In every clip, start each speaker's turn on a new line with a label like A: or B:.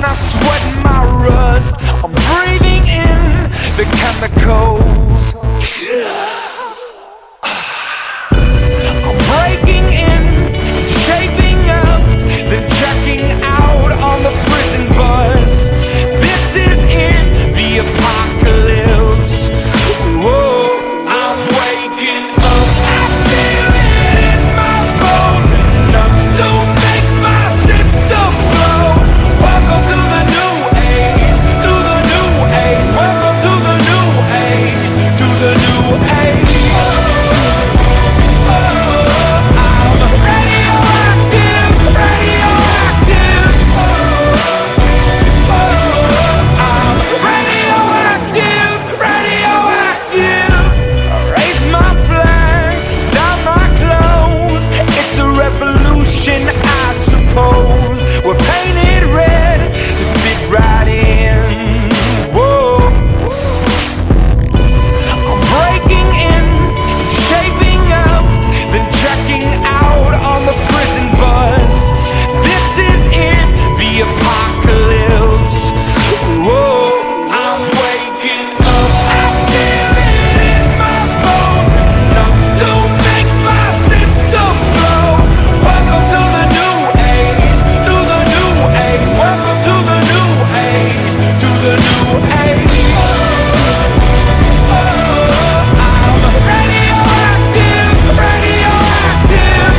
A: I sweat my rust. I'm breathing in the chemicals. I'm breaking in, shaping up, then checking out on the prison bus. This is in the apocalypse. Whoa, I'm waking up. I feel it in my bones, enough to make my system blow. Welcome to the new age, to the new age. Welcome to the new age, to the new age. I suppose we're painted red to fit right in. Whoa. I'm breaking in, shaping up, then checking out on the prison bus. This is in the apocalypse. Whoa, I'm waking up. I feel it in my bones, enough to make my system blow. Welcome to the new age, to the new age. Welcome to the new age, to the new age. I'm radioactive, radioactive.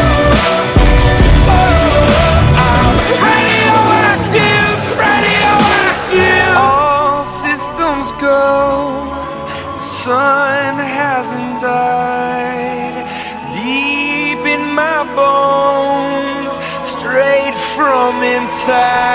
A: I'm radioactive, radioactive. All systems go. The sun hasn't died. Deep in my bones, straight from inside.